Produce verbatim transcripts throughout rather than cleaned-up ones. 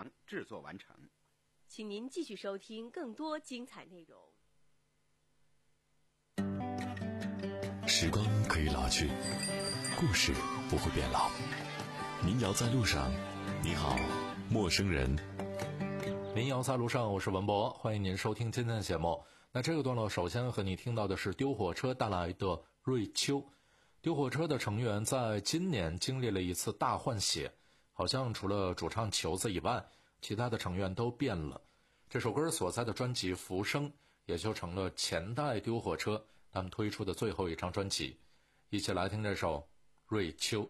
堂制作完成。 请您继续收听更多精彩内容。 时光可以老去，故事不会变老。民谣在路上，你好，陌生人。 民谣在路上，我是文博，欢迎您收听今天的节目。那这个段落首先和你听到的是丢火车带来的瑞秋。丢火车的成员在今年经历了一次大换血，好像除了主唱球子以外，其他的成员都变了。这首歌所在的专辑《浮生》也就成了前代丢火车他们推出的最后一张专辑。一起来听这首《瑞秋》。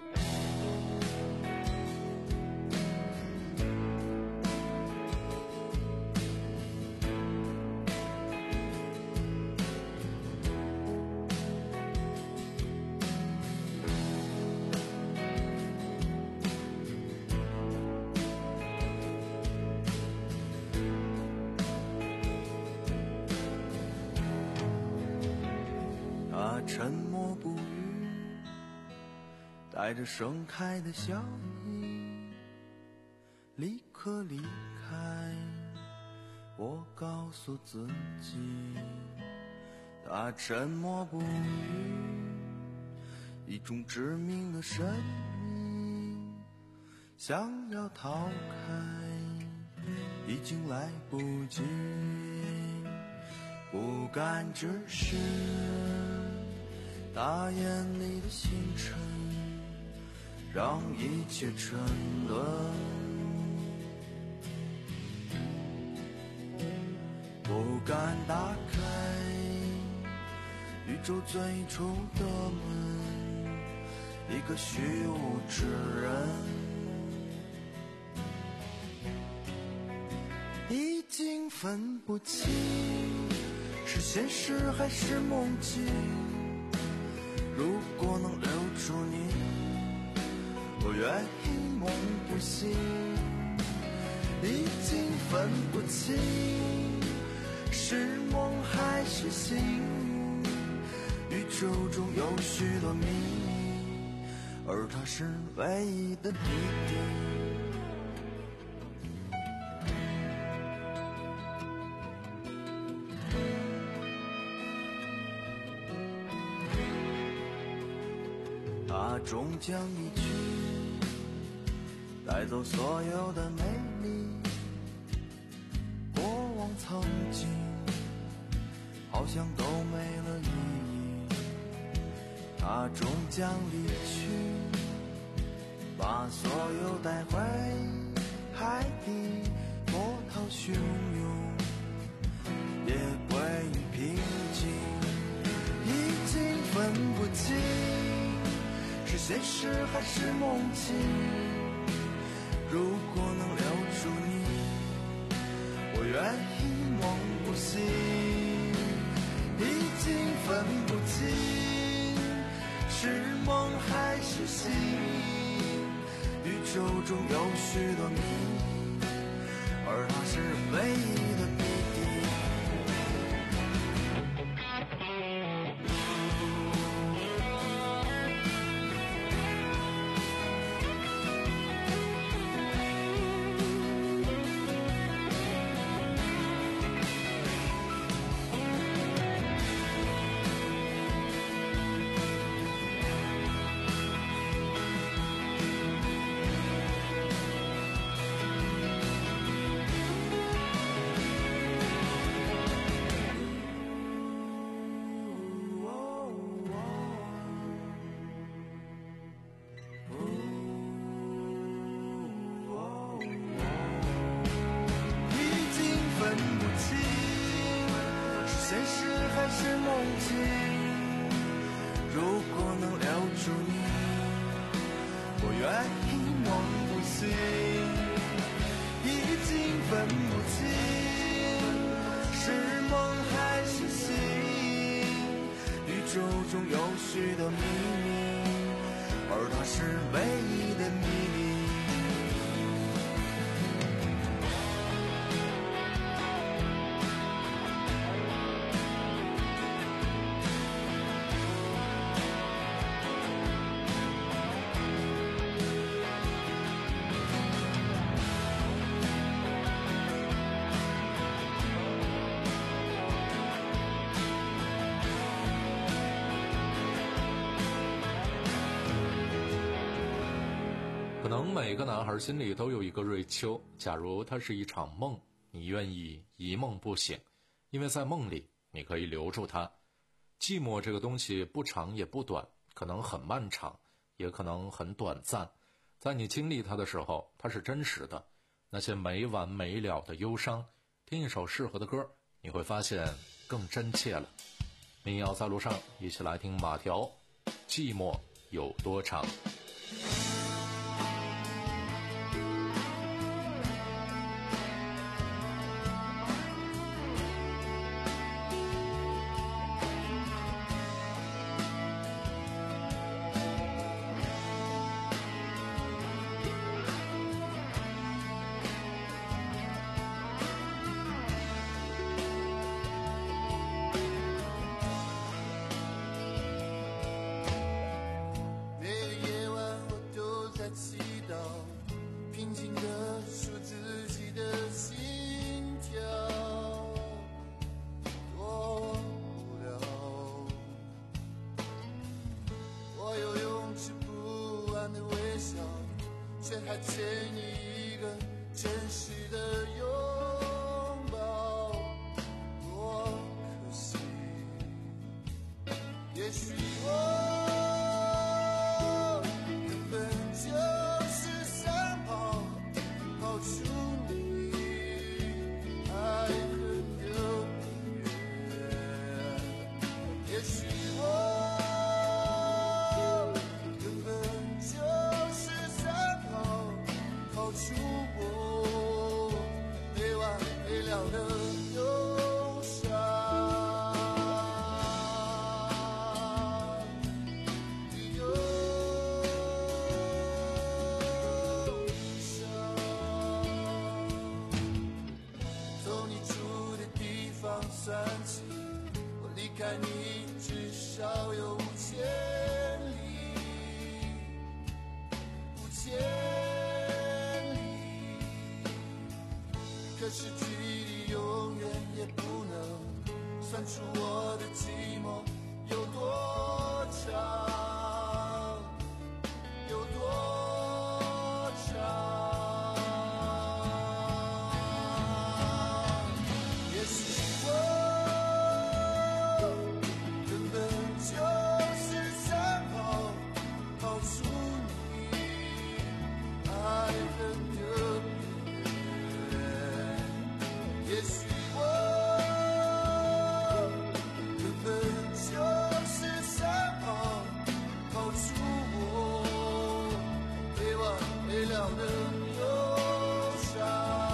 沉默不语，带着盛开的笑意，立刻离开。我告诉自己，他沉默不语，一种致命的神秘，想要逃开，已经来不及，不敢直视大眼里的星辰，让一切沉沦，不敢打开宇宙最初的门，一个虚无之人，已经分不清是现实还是梦境。如果能留住你，我愿意梦不醒，已经分不清是梦还是醒，宇宙中有许多秘密，而它是唯一的谜底。它终将离去，带走所有的美丽，过往曾经好像都没了意义。它终将离去，把所有带回海底，波涛汹涌也归于平静，已经分不清是现实还是梦境。如果能留住你，我愿意梦不醒，已经分不清是梦还是醒，宇宙中有许多秘密，而它是唯一的谜底。如果能留住你，我愿意梦不醒，已经分不清是梦还是醒，宇宙中有许多秘密，而它是唯一的秘密。 可能每个男孩心里都有一个瑞秋，假如它是一场梦，你愿意一梦不醒，因为在梦里你可以留住它。寂寞这个东西不长也不短，可能很漫长，也可能很短暂。在你经历它的时候，它是真实的。那些没完没了的忧伤，听一首适合的歌，你会发现更真切了。民谣在路上，一起来听马条，寂寞有多长。 却还欠你一个真实的拥抱，多可惜。也许我根本就是想跑，跑出你爱恨的边缘。也许我出我没完没了的忧伤，忧伤。从你住的地方算起，我离开你至少有五千里，五千。可是距离永远也不能算出我的寂寞有多长，有多长。也许我根本就是想跑，跑出你爱恨的也许我根本就是想跑，跑出我没完没了的忧伤。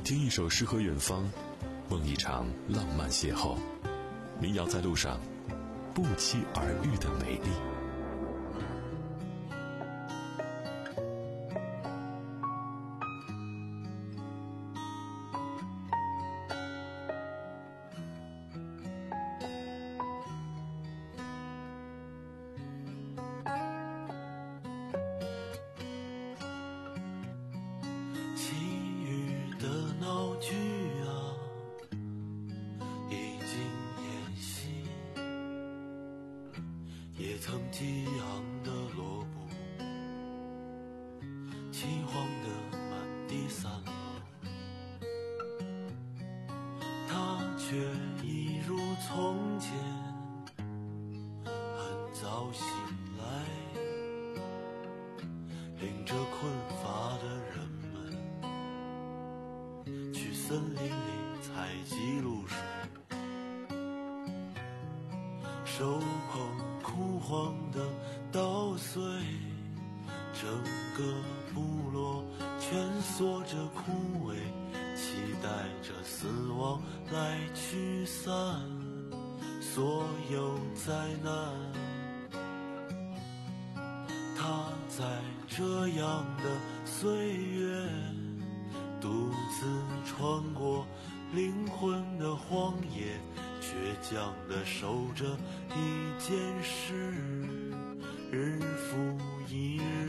听一首诗和远方，梦一场浪漫邂逅。民谣在路上，不期而遇的美丽。 也曾激昂的落步，凄黄的满地散落，他却一如从前，很早醒来，领着困乏的人们去森林里采集露水，手捧枯黄的稻穗，整个部落蜷缩着枯萎，期待着死亡来驱散所有灾难。他在这样的岁月独自穿过灵魂的荒野，倔强地守着一件事，日复一日。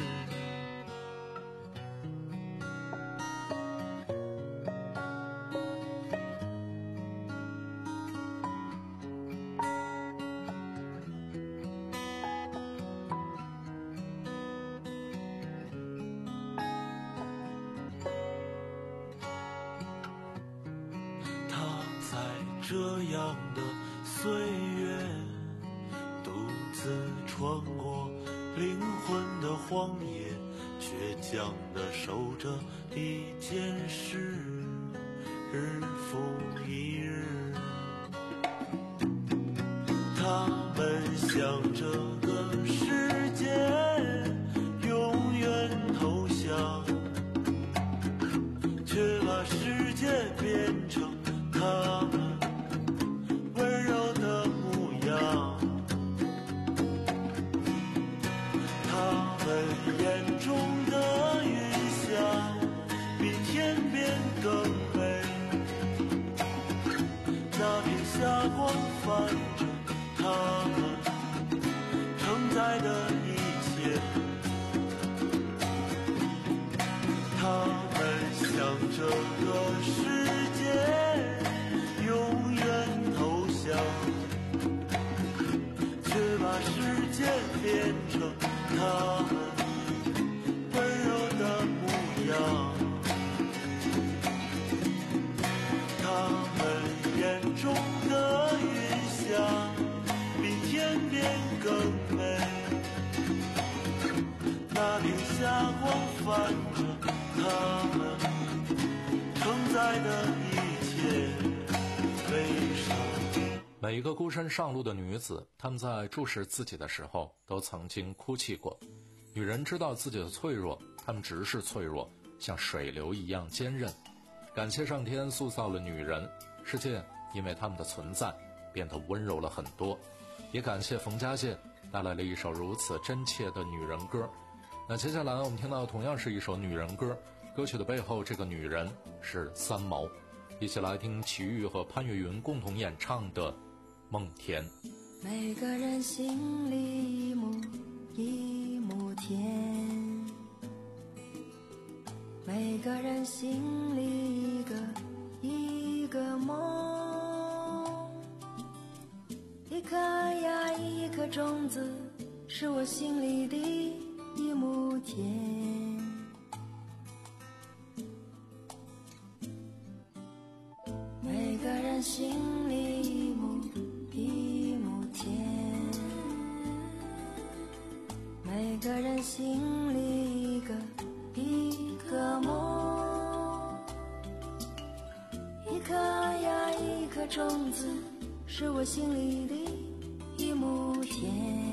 他在这样的岁月独自穿过灵魂的荒野，倔强地守着一件事，日复一日。他们向这个世界永远投降，却把世界变成他们温柔的模样。他们眼中的云霞比天边更美，那片霞光泛着他们承载的一切。他们向这个世界永远投降，却把世界变成他们温柔的模样。他们眼中的云霞比天边更美，那片霞光泛着他们承载的一切悲伤。 每一个孤身上路的女子，她们在注视自己的时候都曾经哭泣过。女人知道自己的脆弱，她们直视脆弱，像水流一样坚韧。感谢上天塑造了女人，世界因为她们的存在变得温柔了很多。也感谢冯家健带来了一首如此真切的女人歌。那接下来我们听到同样是一首女人歌，歌曲的背后这个女人是三毛。一起来听齐豫和潘越云共同演唱的《梦田》。 每个人心里一亩一亩田，每个人心里一个一个梦，一颗呀一颗种子是我心里的一亩田。每个人心里一亩一亩田，每个人心里一个一个梦，一颗呀一颗种子是我心里的一亩田。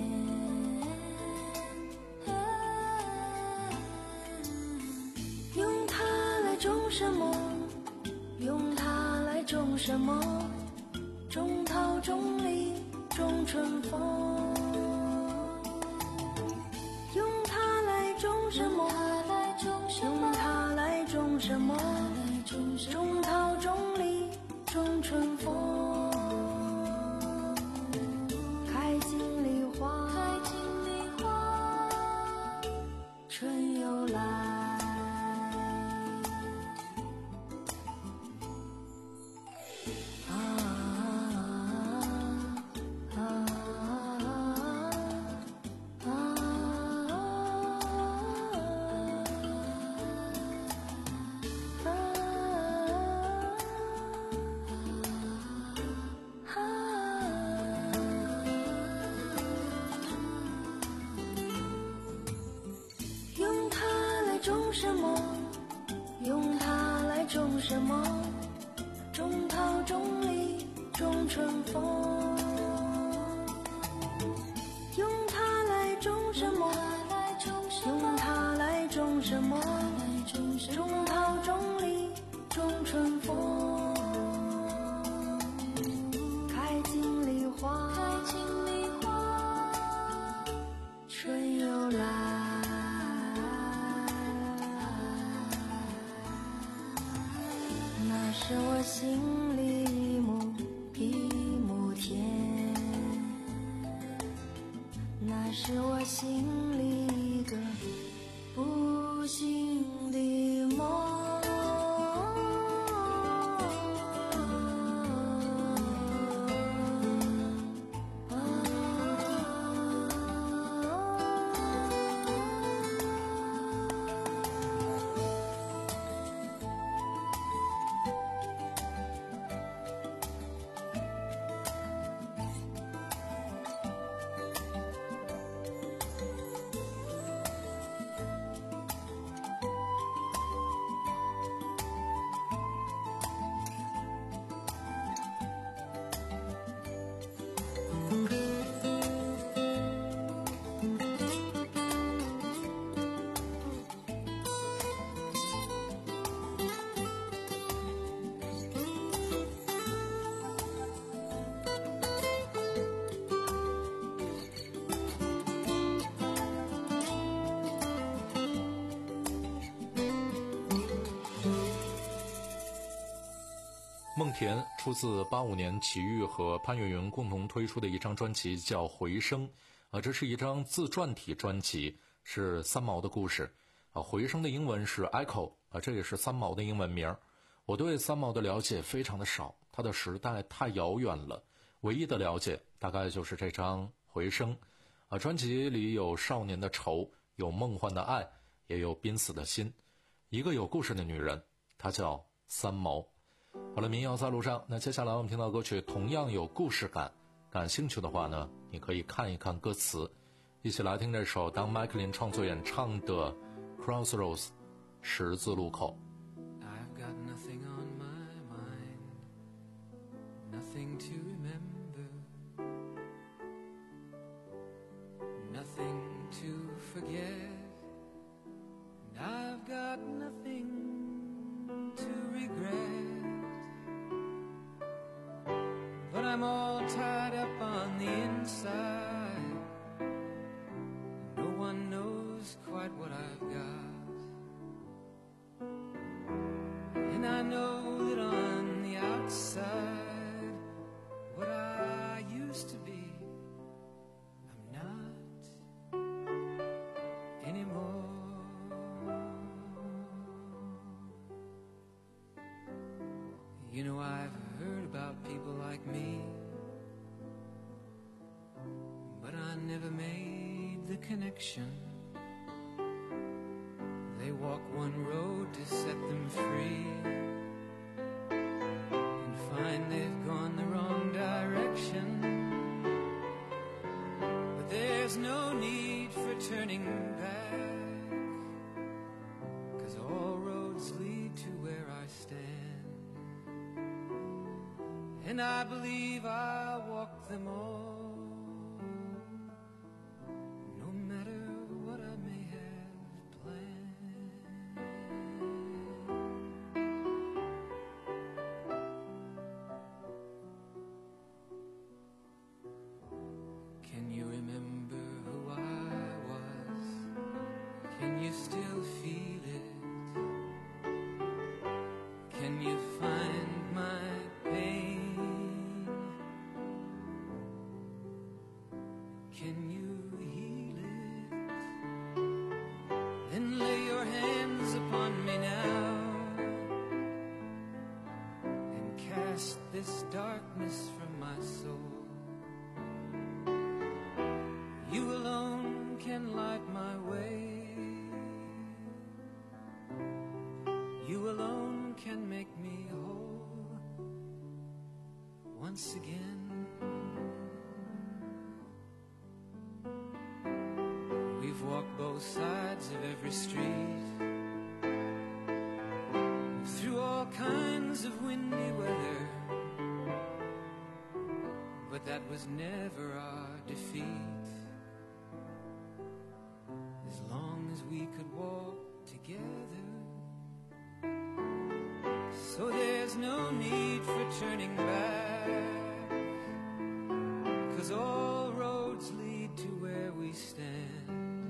用它来种什么？ 用它来种什么？种桃种李种春风。用它来种什么？用它来种什么？种桃种李种春风。开尽梨花，春又来。种什么？用它来种什么？种桃种李种春风。用它来种什么？用它来种什么？种桃种李种春风。开尽梨花，春又来。那是我心里一亩一亩田，那是我心里一个不幸的梦。 梦田出自八五年齐豫和潘越云共同推出的一张专辑，叫《回声》啊，这是一张自传体专辑，是三毛的故事啊。回声的英文是 Echo 啊，这也是三毛的英文名。我对三毛的了解非常的少，他的时代太遥远了，唯一的了解大概就是这张《回声》啊。专辑里有少年的愁，有梦幻的爱，也有濒死的心，一个有故事的女人，她叫三毛。好了，民谣在路上，那接下来我们听到歌曲同样有故事感，感兴趣的话呢，你可以看一看歌词，一起来听这首当麦克林创作演唱的 Crossroads 十字路口。 I've got nothing on my mind, nothing to remember, nothing to forget, and I've got nothing to regret.But I'm all tied up on the inside. No one knows quite what I've got. And I know that on the outside, what I used to be, I'm not anymore. You know, I've heard about people like me, but I never made the connection. They walk one road to set them free and find they've gone the wrong direction. But there's no need for turning back, 'cause all roads lead to where I stand.And I believe I'll walk them all, no matter what I may have planned. cast this darkness from my soul. You alone can light my way. You alone can make me whole once again. We've walked both sides of every street, through all kinds of windy weather, but that was never our defeat. As long as we could walk together, so there's no need for turning back, 'cause all roads lead to where we stand,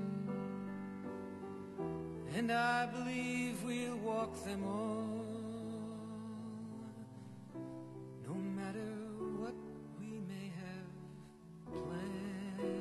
and I believe we'll walk them all, no matter what we may have planned.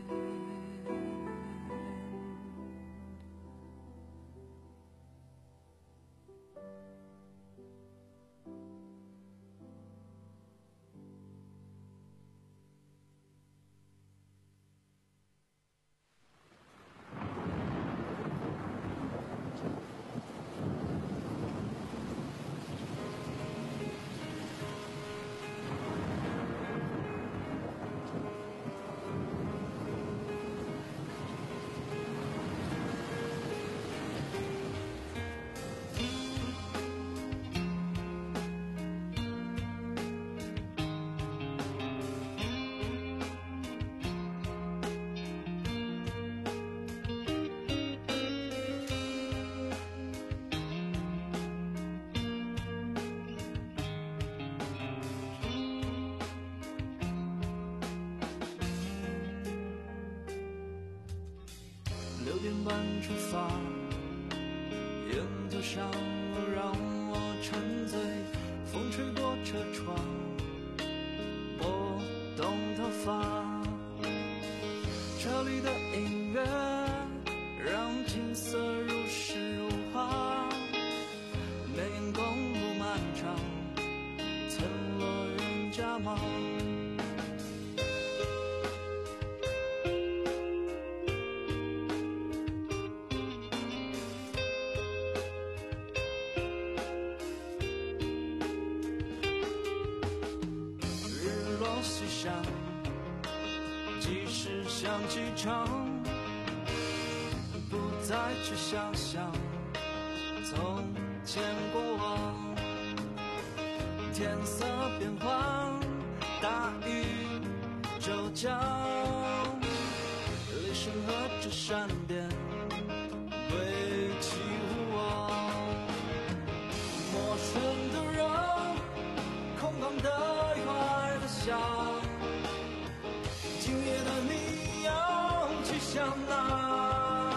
六点半出发，烟头上了让我沉醉，风吹过车窗，拨动头发，车里的音乐让景色如诗如画，每眼公路漫长，层落人家忙。西山，即使像机场，不再去想象从前过往。天色变幻，大雨骤降，雷声和着闪电归期无望。陌生的人，空旷的远的想，今夜的你要去向哪？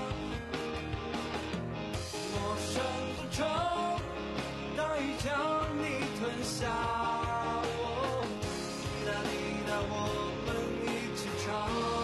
陌生的城，大雨将你吞下。哦，滴答滴答，我们一起唱。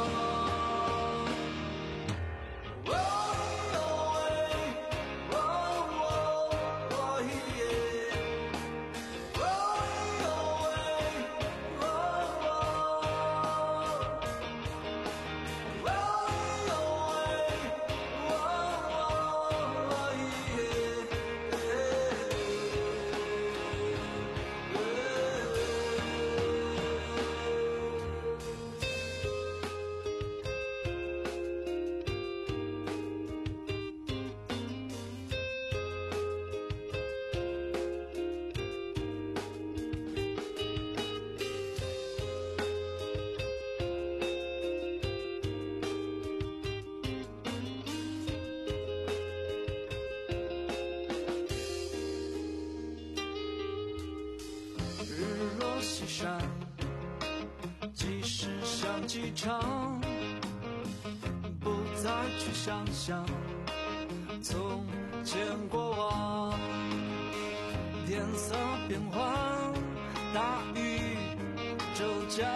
山，即使像机场，不再去想象从前过往。天色变幻，大雨骤降，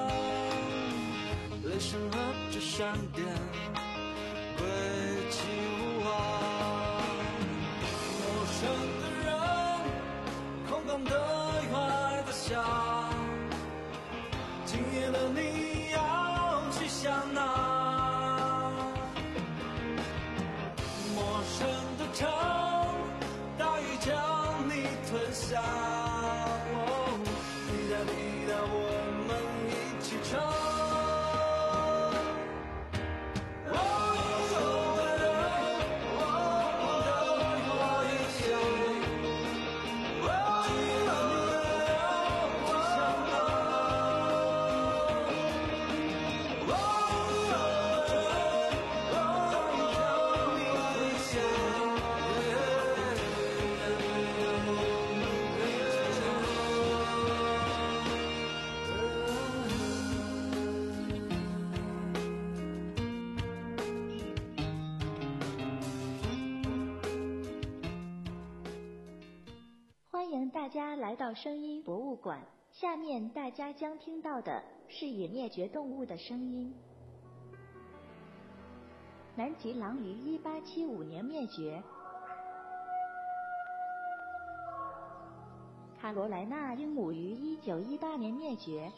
雷声和着闪电归期无望。陌生的人，空空的远下，哦，滴答滴答，我们一起唱。 欢迎大家来到声音博物馆。下面大家将听到的是已灭绝动物的声音。南极狼于一八七五年灭绝，卡罗莱纳鹦鹉于一九一八年灭绝，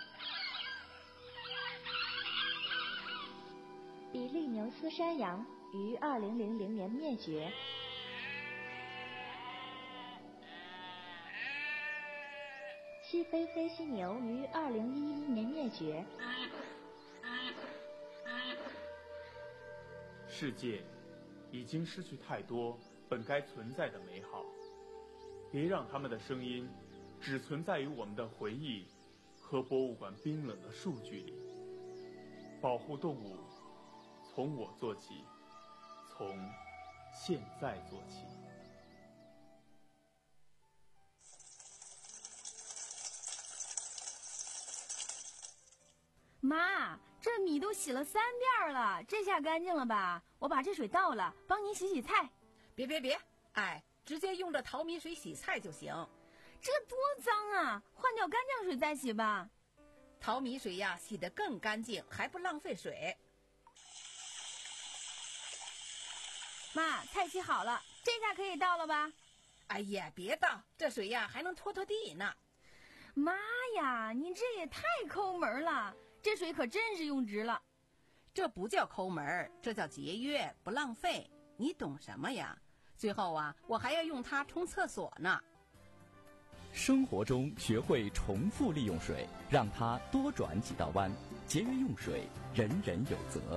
比利牛斯山羊于二零零零年灭绝。西非黑犀牛于二零一一年灭绝。 世界已经失去太多本该存在的美好，别让他们的声音只存在于我们的回忆和博物馆冰冷的数据里。保护动物，从我做起，从现在做起。 妈，这米都洗了三遍了，这下干净了吧？我把这水倒了，帮你洗洗菜。 别别别，哎，直接用这淘米水洗菜就行。 这多脏啊，换掉干净水再洗吧。 淘米水呀，洗得更干净，还不浪费水。 妈，菜洗好了，这下可以倒了吧？ 哎呀，别倒，这水呀还能拖拖地呢。 妈呀，你这也太抠门了，这水可真是用值了。 这不叫抠门，这叫节约，不浪费。你懂什么呀？最后啊，我还要用它冲厕所呢。 生活中学会重复利用水，让它多转几道弯，节约用水，人人有责。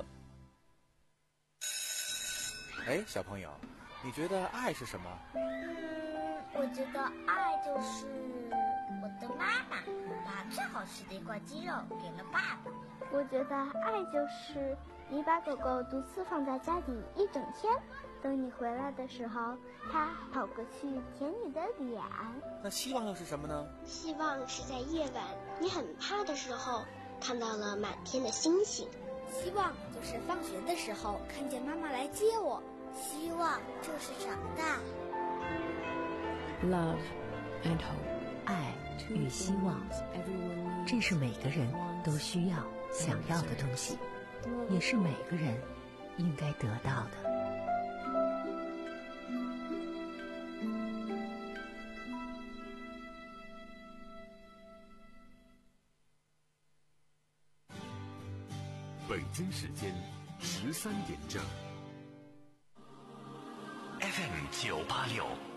哎，小朋友，你觉得爱是什么？ 嗯，我觉得爱就是我的妈妈把最好吃的一块鸡肉给了爸爸。 我觉得爱就是你把狗狗独自放在家里一整天，等你回来的时候，它跑过去舔你的脸。 那希望又是什么呢？ 希望是在夜晚你很怕的时候，看到了满天的星星。 希望就是放学的时候看见妈妈来接我。 希望就是长大。 Love and hope， 爱与希望，这是每个人都需要、想要的东西，也是每个人应该得到的。 北京时间十三点整。F M 九八六。